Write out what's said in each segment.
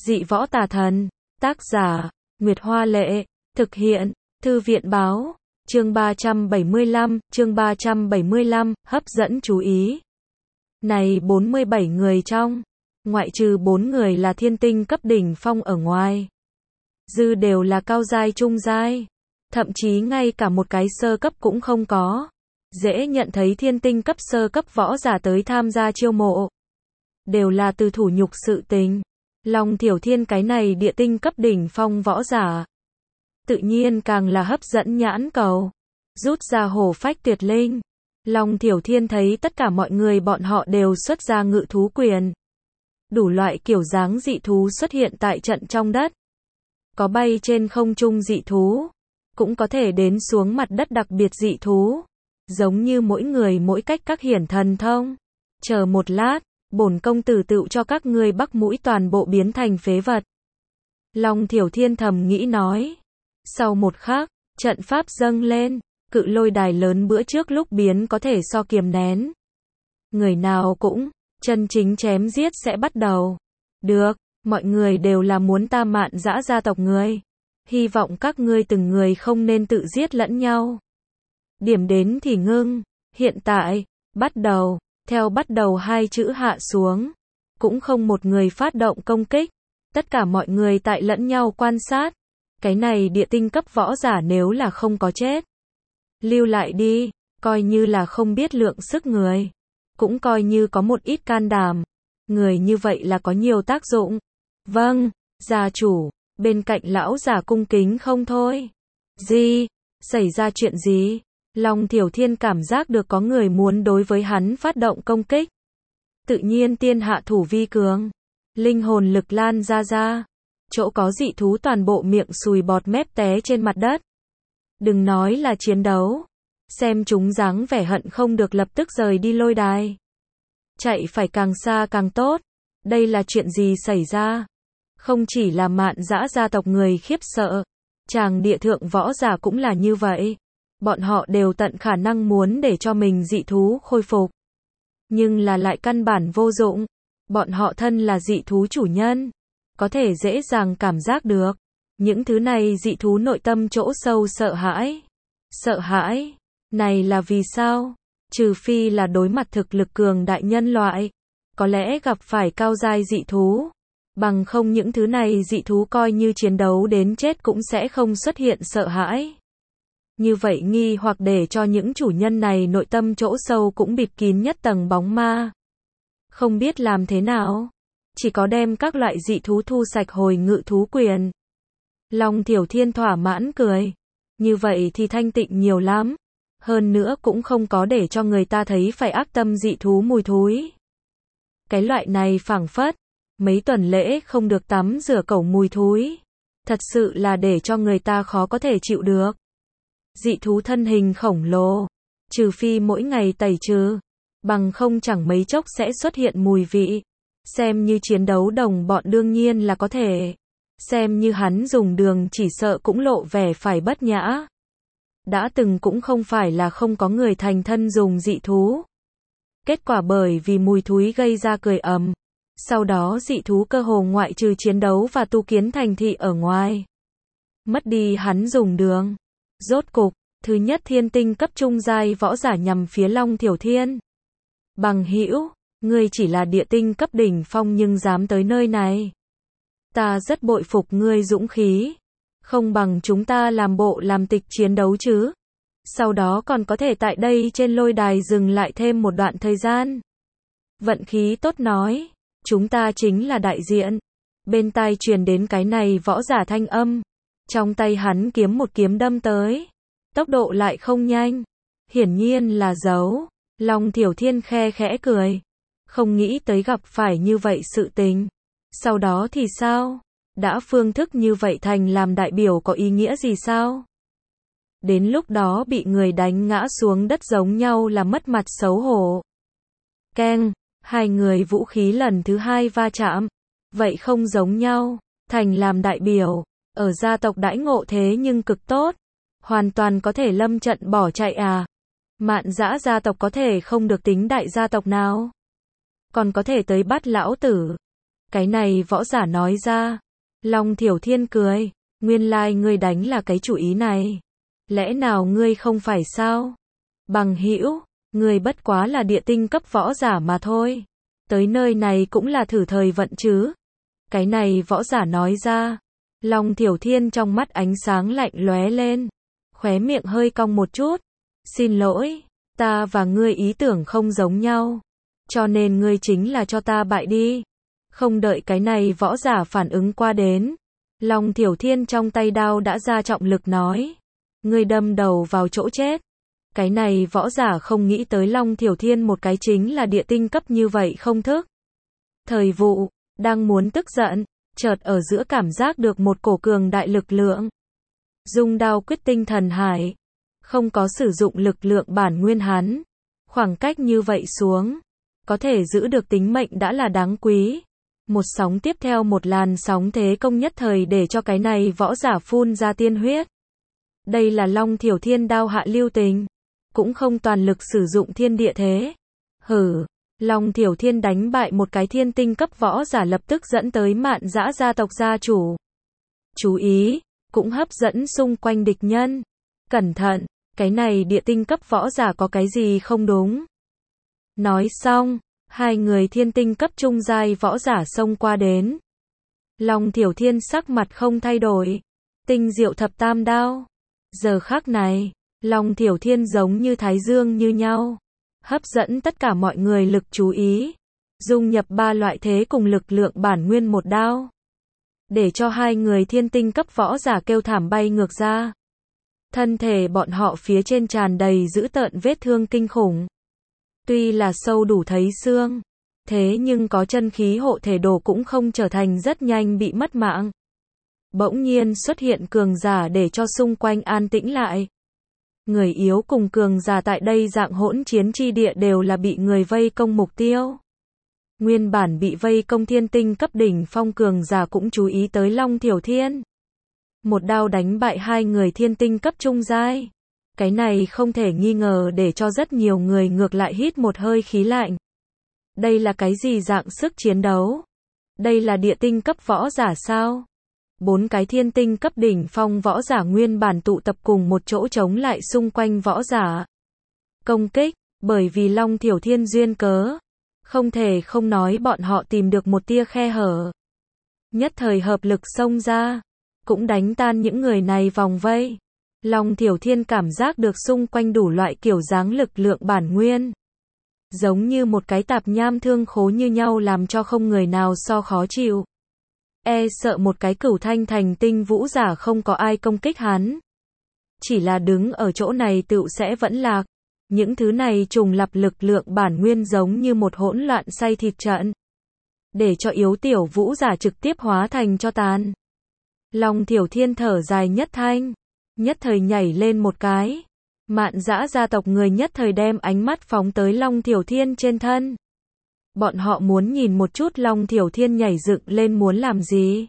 Dị võ tà thần. Tác giả, Nguyệt Hoa Lệ. Thực hiện, Thư viện Báo. Chương 375, hấp dẫn chú ý. Này 47 người trong, ngoại trừ 4 người là thiên tinh cấp đỉnh phong ở ngoài, dư đều là cao giai trung giai, thậm chí ngay cả một cái sơ cấp cũng không có. Dễ nhận thấy thiên tinh cấp sơ cấp võ giả tới tham gia chiêu mộ, đều là từ thủ nhục sự tình. Long Thiểu Thiên cái này địa tinh cấp đỉnh phong võ giả, tự nhiên càng là hấp dẫn nhãn cầu. Rút ra hổ phách tuyệt linh, Long Thiểu Thiên thấy tất cả mọi người bọn họ đều xuất ra ngự thú quyền. Đủ loại kiểu dáng dị thú xuất hiện tại trận trong đất. Có bay trên không trung dị thú, cũng có thể đến xuống mặt đất đặc biệt dị thú. Giống như mỗi người mỗi cách các hiển thần thông. Chờ một lát, bổn công tử tựu cho các ngươi bắc mũi toàn bộ biến thành phế vật. Long Thiểu Thiên thầm nghĩ nói. Sau một khắc, trận pháp dâng lên, cự lôi đài lớn bữa trước lúc biến có thể so kiềm nén. Người nào cũng, chân chính chém giết sẽ bắt đầu. Được, mọi người đều là muốn ta Mạn Dã gia tộc người. Hy vọng các ngươi từng người không nên tự giết lẫn nhau. Điểm đến thì ngưng, hiện tại, bắt đầu, theo bắt đầu hai chữ hạ xuống. Cũng không một người phát động công kích. Tất cả mọi người tại lẫn nhau quan sát. Cái này địa tinh cấp võ giả nếu là không có chết, lưu lại đi, coi như là không biết lượng sức người. Cũng coi như có một ít can đảm. Người như vậy là có nhiều tác dụng. Vâng, gia chủ, bên cạnh lão giả cung kính không thôi. Gì? Xảy ra chuyện gì? Long Thiểu Thiên cảm giác được có người muốn đối với hắn phát động công kích. Tự nhiên tiên hạ thủ vi cường. Linh hồn lực lan ra. Chỗ có dị thú toàn bộ miệng sùi bọt mép té trên mặt đất. Đừng nói là chiến đấu. Xem chúng dáng vẻ hận không được lập tức rời đi lôi đài. Chạy phải càng xa càng tốt. Đây là chuyện gì xảy ra? Không chỉ là Mạn Dã gia tộc người khiếp sợ. Chàng địa thượng võ giả cũng là như vậy. Bọn họ đều tận khả năng muốn để cho mình dị thú khôi phục. Nhưng là lại căn bản vô dụng. Bọn họ thân là dị thú chủ nhân. Có thể dễ dàng cảm giác được. Những thứ này dị thú nội tâm chỗ sâu sợ hãi. Sợ hãi. Này là vì sao? Trừ phi là đối mặt thực lực cường đại nhân loại. Có lẽ gặp phải cao giai dị thú. Bằng không những thứ này dị thú coi như chiến đấu đến chết cũng sẽ không xuất hiện sợ hãi. Như vậy nghi hoặc để cho những chủ nhân này nội tâm chỗ sâu cũng bịt kín nhất tầng bóng ma. Không biết làm thế nào. Chỉ có đem các loại dị thú thu sạch hồi ngự thú quyền. Long Thiểu Thiên thỏa mãn cười. Như vậy thì thanh tịnh nhiều lắm. Hơn nữa cũng không có để cho người ta thấy phải ác tâm dị thú mùi thúi. Cái loại này phảng phất. Mấy tuần lễ không được tắm rửa cẩu mùi thúi. Thật sự là để cho người ta khó có thể chịu được. Dị thú thân hình khổng lồ. Trừ phi mỗi ngày tẩy trừ. Bằng không chẳng mấy chốc sẽ xuất hiện mùi vị. Xem như chiến đấu đồng bọn đương nhiên là có thể. Xem như hắn dùng đường chỉ sợ cũng lộ vẻ phải bất nhã. Đã từng cũng không phải là không có người thành thân dùng dị thú. Kết quả bởi vì mùi thúi gây ra cười ầm. Sau đó dị thú cơ hồ ngoại trừ chiến đấu và tu kiến thành thị ở ngoài. Mất đi hắn dùng đường. Rốt cục, thứ nhất thiên tinh cấp trung giai võ giả nhằm phía Long Thiểu Thiên. Bằng hữu, ngươi chỉ là địa tinh cấp đỉnh phong nhưng dám tới nơi này. Ta rất bội phục ngươi dũng khí. Không bằng chúng ta làm bộ làm tịch chiến đấu chứ. Sau đó còn có thể tại đây trên lôi đài dừng lại thêm một đoạn thời gian. Vận khí tốt nói. Chúng ta chính là đại diện. Bên tai truyền đến cái này võ giả thanh âm. Trong tay hắn kiếm một kiếm đâm tới. Tốc độ lại không nhanh. Hiển nhiên là giấu. Long Thiểu Thiên khe khẽ cười. Không nghĩ tới gặp phải như vậy sự tình. Sau đó thì sao? Đã phương thức như vậy thành làm đại biểu có ý nghĩa gì sao? Đến lúc đó bị người đánh ngã xuống đất giống nhau là mất mặt xấu hổ. Keng, hai người vũ khí lần thứ hai va chạm. Vậy không giống nhau. Thành làm đại biểu. Ở gia tộc đãi ngộ thế nhưng cực tốt. Hoàn toàn có thể lâm trận bỏ chạy à. Mạn Dã gia tộc có thể không được tính đại gia tộc nào. Còn có thể tới bắt lão tử. Cái này võ giả nói ra. Long Thiểu Thiên cười. Nguyên lai ngươi đánh là cái chủ ý này. Lẽ nào ngươi không phải sao? Bằng hữu, ngươi bất quá là địa tinh cấp võ giả mà thôi. Tới nơi này cũng là thử thời vận chứ. Cái này võ giả nói ra. Long Thiểu Thiên trong mắt ánh sáng lạnh lóe lên. Khóe miệng hơi cong một chút. Xin lỗi, ta và ngươi ý tưởng không giống nhau. Cho nên ngươi chính là cho ta bại đi. Không đợi cái này võ giả phản ứng qua đến. Long Thiểu Thiên trong tay đao đã ra trọng lực nói. Ngươi đâm đầu vào chỗ chết. Cái này võ giả không nghĩ tới Long Thiểu Thiên một cái chính là địa tinh cấp như vậy không thức. Thời vụ, đang muốn tức giận, chợt ở giữa cảm giác được một cổ cường đại lực lượng. Dung đao quyết tinh thần hải. Không có sử dụng lực lượng bản nguyên hắn. Khoảng cách như vậy xuống. Có thể giữ được tính mệnh đã là đáng quý. Một sóng tiếp theo một làn sóng thế công nhất thời để cho cái này võ giả phun ra tiên huyết. Đây là Long Thiểu Thiên đao hạ lưu tình. Cũng không toàn lực sử dụng thiên địa thế. Hử, Long Thiểu Thiên đánh bại một cái thiên tinh cấp võ giả lập tức dẫn tới Mạn Dã gia tộc gia chủ. Chú ý, cũng hấp dẫn xung quanh địch nhân. Cẩn thận, cái này địa tinh cấp võ giả có cái gì không đúng. Nói xong, hai người thiên tinh cấp trung giai võ giả xông qua đến. Long Thiểu Thiên sắc mặt không thay đổi. Tinh diệu thập tam đao. Giờ khắc này, Long Thiểu Thiên giống như thái dương như nhau. Hấp dẫn tất cả mọi người lực chú ý. Dung nhập ba loại thế cùng lực lượng bản nguyên một đao. Để cho hai người thiên tinh cấp võ giả kêu thảm bay ngược ra. Thân thể bọn họ phía trên tràn đầy dữ tợn vết thương kinh khủng. Tuy là sâu đủ thấy xương. Thế nhưng có chân khí hộ thể đồ cũng không trở thành rất nhanh bị mất mạng. Bỗng nhiên xuất hiện cường giả để cho xung quanh an tĩnh lại. Người yếu cùng cường giả tại đây dạng hỗn chiến chi địa đều là bị người vây công mục tiêu. Nguyên bản bị vây công thiên tinh cấp đỉnh phong cường giả cũng chú ý tới Long Thiểu Thiên. Một đao đánh bại hai người thiên tinh cấp trung giai. Cái này không thể nghi ngờ để cho rất nhiều người ngược lại hít một hơi khí lạnh. Đây là cái gì dạng sức chiến đấu? Đây là địa tinh cấp võ giả sao? Bốn cái thiên tinh cấp đỉnh phong võ giả nguyên bản tụ tập cùng một chỗ chống lại xung quanh võ giả. Công kích, bởi vì Long Thiểu Thiên duyên cớ. Không thể không nói bọn họ tìm được một tia khe hở. Nhất thời hợp lực xông ra. Cũng đánh tan những người này vòng vây. Long Thiểu Thiên cảm giác được xung quanh đủ loại kiểu dáng lực lượng bản nguyên. Giống như một cái tạp nham thương khố như nhau làm cho không người nào so khó chịu. E sợ một cái cửu thanh thành tinh vũ giả không có ai công kích hắn. Chỉ là đứng ở chỗ này tựu sẽ vẫn lạc. Những thứ này trùng lặp lực lượng bản nguyên giống như một hỗn loạn xay thịt trận. Để cho yếu tiểu vũ giả trực tiếp hóa thành cho tàn. Long Thiểu Thiên thở dài nhất thanh. Nhất thời nhảy lên một cái. Mạn Dã gia tộc người nhất thời đem ánh mắt phóng tới Long Thiểu Thiên trên thân. Bọn họ muốn nhìn một chút Long Thiểu Thiên nhảy dựng lên muốn làm gì.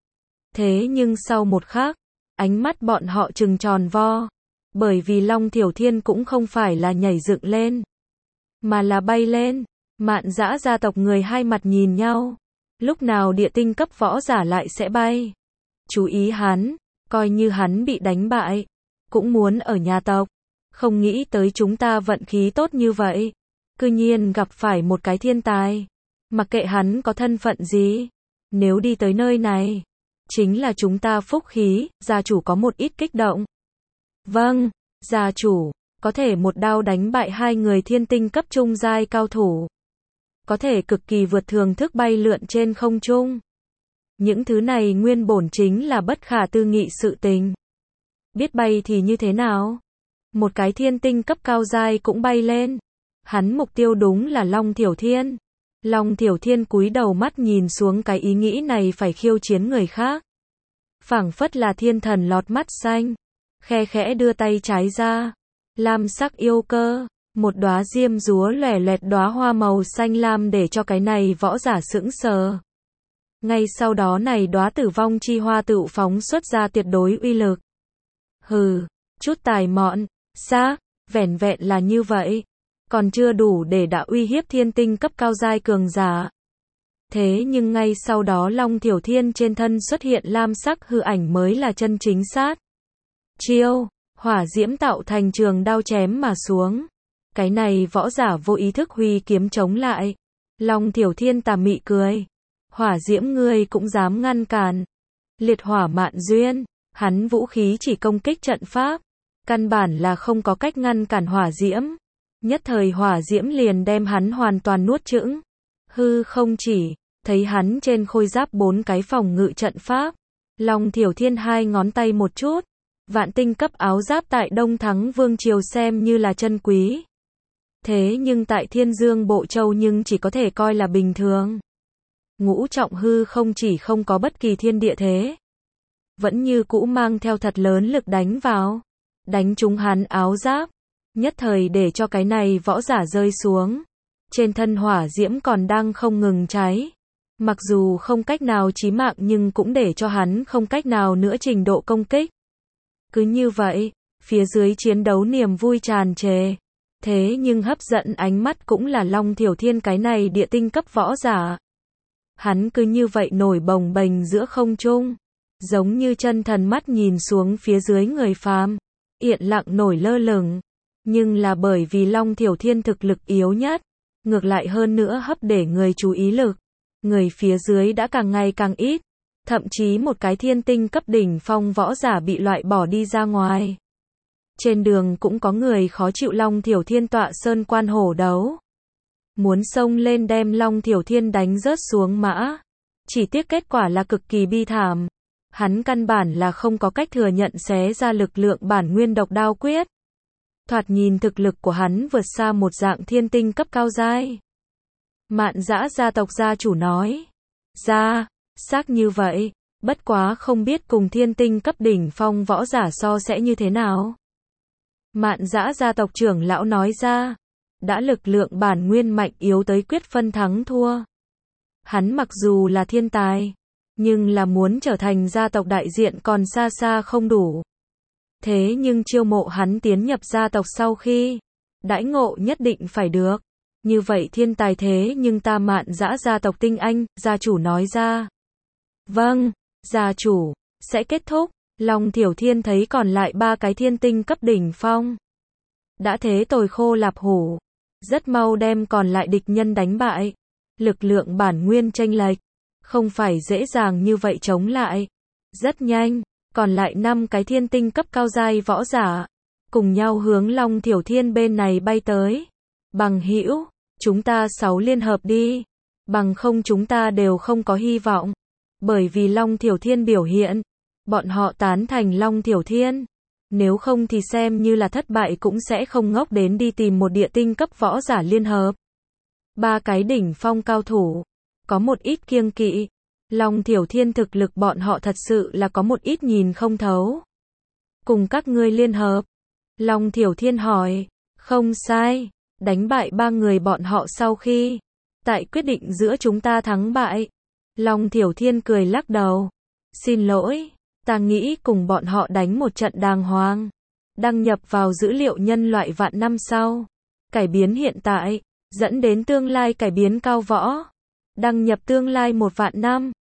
Thế nhưng sau một khắc, ánh mắt bọn họ trừng tròn vo. Bởi vì Long Thiểu Thiên cũng không phải là nhảy dựng lên, mà là bay lên. Mạn Dã gia tộc người hai mặt nhìn nhau. Lúc nào địa tinh cấp võ giả lại sẽ bay? Chú ý hắn, coi như hắn bị đánh bại, cũng muốn ở nhà tộc. Không nghĩ tới chúng ta vận khí tốt như vậy. Cư nhiên gặp phải một cái thiên tài. Mặc kệ hắn có thân phận gì. Nếu đi tới nơi này, chính là chúng ta phúc khí. Gia chủ có một ít kích động. Vâng, gia chủ, có thể một đao đánh bại hai người thiên tinh cấp trung giai cao thủ. Có thể cực kỳ vượt thường thức bay lượn trên không trung. Những thứ này nguyên bổn chính là bất khả tư nghị sự tình. Biết bay thì như thế nào? Một cái thiên tinh cấp cao giai cũng bay lên. Hắn mục tiêu đúng là Long Thiểu Thiên. Long Thiểu Thiên cúi đầu mắt nhìn xuống cái ý nghĩ này phải khiêu chiến người khác. Phảng phất là thiên thần lọt mắt xanh. Khe khẽ đưa tay trái ra. Lam sắc yêu cơ. Một đóa diêm dúa lòe loẹt đóa hoa màu xanh lam để cho cái này võ giả sững sờ. Ngay sau đó này đóa tử vong chi hoa tự phóng xuất ra tuyệt đối uy lực. Hừ, chút tài mọn, xác, vẻn vẹn là như vậy. Còn chưa đủ để đã uy hiếp thiên tinh cấp cao giai cường giả. Thế nhưng ngay sau đó Long Thiểu Thiên trên thân xuất hiện lam sắc hư ảnh mới là chân chính sát. Chiêu, hỏa diễm tạo thành trường đao chém mà xuống. Cái này võ giả vô ý thức huy kiếm chống lại. Long Thiểu Thiên tà mị cười. Hỏa diễm ngươi cũng dám ngăn cản. Liệt hỏa mạn duyên, hắn vũ khí chỉ công kích trận pháp. Căn bản là không có cách ngăn cản hỏa diễm. Nhất thời hỏa diễm liền đem hắn hoàn toàn nuốt chửng. Hư không chỉ, thấy hắn trên khôi giáp 4 cái phòng ngự trận pháp. Long Thiểu Thiên 2 ngón tay một chút. Vạn tinh cấp áo giáp tại Đông Thắng Vương Triều xem như là chân quý. Thế nhưng tại Thiên Dương Bộ Châu nhưng chỉ có thể coi là bình thường. Ngũ trọng hư không chỉ không có bất kỳ thiên địa thế. Vẫn như cũ mang theo thật lớn lực đánh vào. Đánh trúng hắn áo giáp. Nhất thời để cho cái này võ giả rơi xuống. Trên thân hỏa diễm còn đang không ngừng cháy. Mặc dù không cách nào chí mạng nhưng cũng để cho hắn không cách nào nữa trình độ công kích. Cứ như vậy, phía dưới chiến đấu niềm vui tràn trề. Thế nhưng hấp dẫn ánh mắt cũng là Long Thiểu Thiên cái này địa tinh cấp võ giả. Hắn cứ như vậy nổi bồng bềnh giữa không trung. Giống như chân thần mắt nhìn xuống phía dưới người phàm. Yên lặng nổi lơ lửng. Nhưng là bởi vì Long Thiểu Thiên thực lực yếu nhất. Ngược lại hơn nữa hấp để người chú ý lực. Người phía dưới đã càng ngày càng ít. Thậm chí một cái thiên tinh cấp đỉnh phong võ giả bị loại bỏ đi ra ngoài. Trên đường cũng có người khó chịu Long Thiểu Thiên tọa sơn quan hổ đấu. Muốn xông lên đem Long Thiểu Thiên đánh rớt xuống mã. Chỉ tiếc kết quả là cực kỳ bi thảm. Hắn căn bản là không có cách thừa nhận xé ra lực lượng bản nguyên độc đao quyết. Thoạt nhìn thực lực của hắn vượt xa một dạng thiên tinh cấp cao giai. Mạn Dã gia tộc gia chủ nói. Xác như vậy, bất quá không biết cùng thiên tinh cấp đỉnh phong võ giả so sẽ như thế nào. Mạn Dã gia tộc trưởng lão nói ra, đã lực lượng bản nguyên mạnh yếu tới quyết phân thắng thua. Hắn mặc dù là thiên tài, nhưng là muốn trở thành gia tộc đại diện còn xa xa không đủ. Thế nhưng chiêu mộ hắn tiến nhập gia tộc sau khi, đãi ngộ nhất định phải được. Như vậy thiên tài thế nhưng ta Mạn Dã gia tộc tinh anh, gia chủ nói ra. Vâng, gia chủ, sẽ kết thúc. Long Thiểu Thiên thấy còn lại 3 cái thiên tinh cấp đỉnh phong. Đã thế tồi khô lạp hủ. Rất mau đem còn lại địch nhân đánh bại. Lực lượng bản nguyên chênh lệch. Không phải dễ dàng như vậy chống lại. Rất nhanh, còn lại 5 cái thiên tinh cấp cao giai võ giả. Cùng nhau hướng Long Thiểu Thiên bên này bay tới. Bằng hữu, chúng ta 6 liên hợp đi. Bằng không chúng ta đều không có hy vọng. Bởi vì Long Thiểu Thiên biểu hiện. Bọn họ tán thành Long Thiểu Thiên. Nếu không thì xem như là thất bại cũng sẽ không ngốc đến đi tìm một địa tinh cấp võ giả liên hợp. 3 cái đỉnh phong cao thủ. Có một ít kiêng kỵ. Long Thiểu Thiên thực lực bọn họ thật sự là có một ít nhìn không thấu. Cùng các ngươi liên hợp. Long Thiểu Thiên hỏi. Không sai. Đánh bại 3 người bọn họ sau khi. Tại quyết định giữa chúng ta thắng bại. Long Thiểu Thiên cười lắc đầu. Xin lỗi. Ta nghĩ cùng bọn họ đánh một trận đàng hoàng. Đăng nhập vào dữ liệu nhân loại vạn năm sau. Cải biến hiện tại. Dẫn đến tương lai cải biến cao võ. Đăng nhập tương lai 1 vạn năm.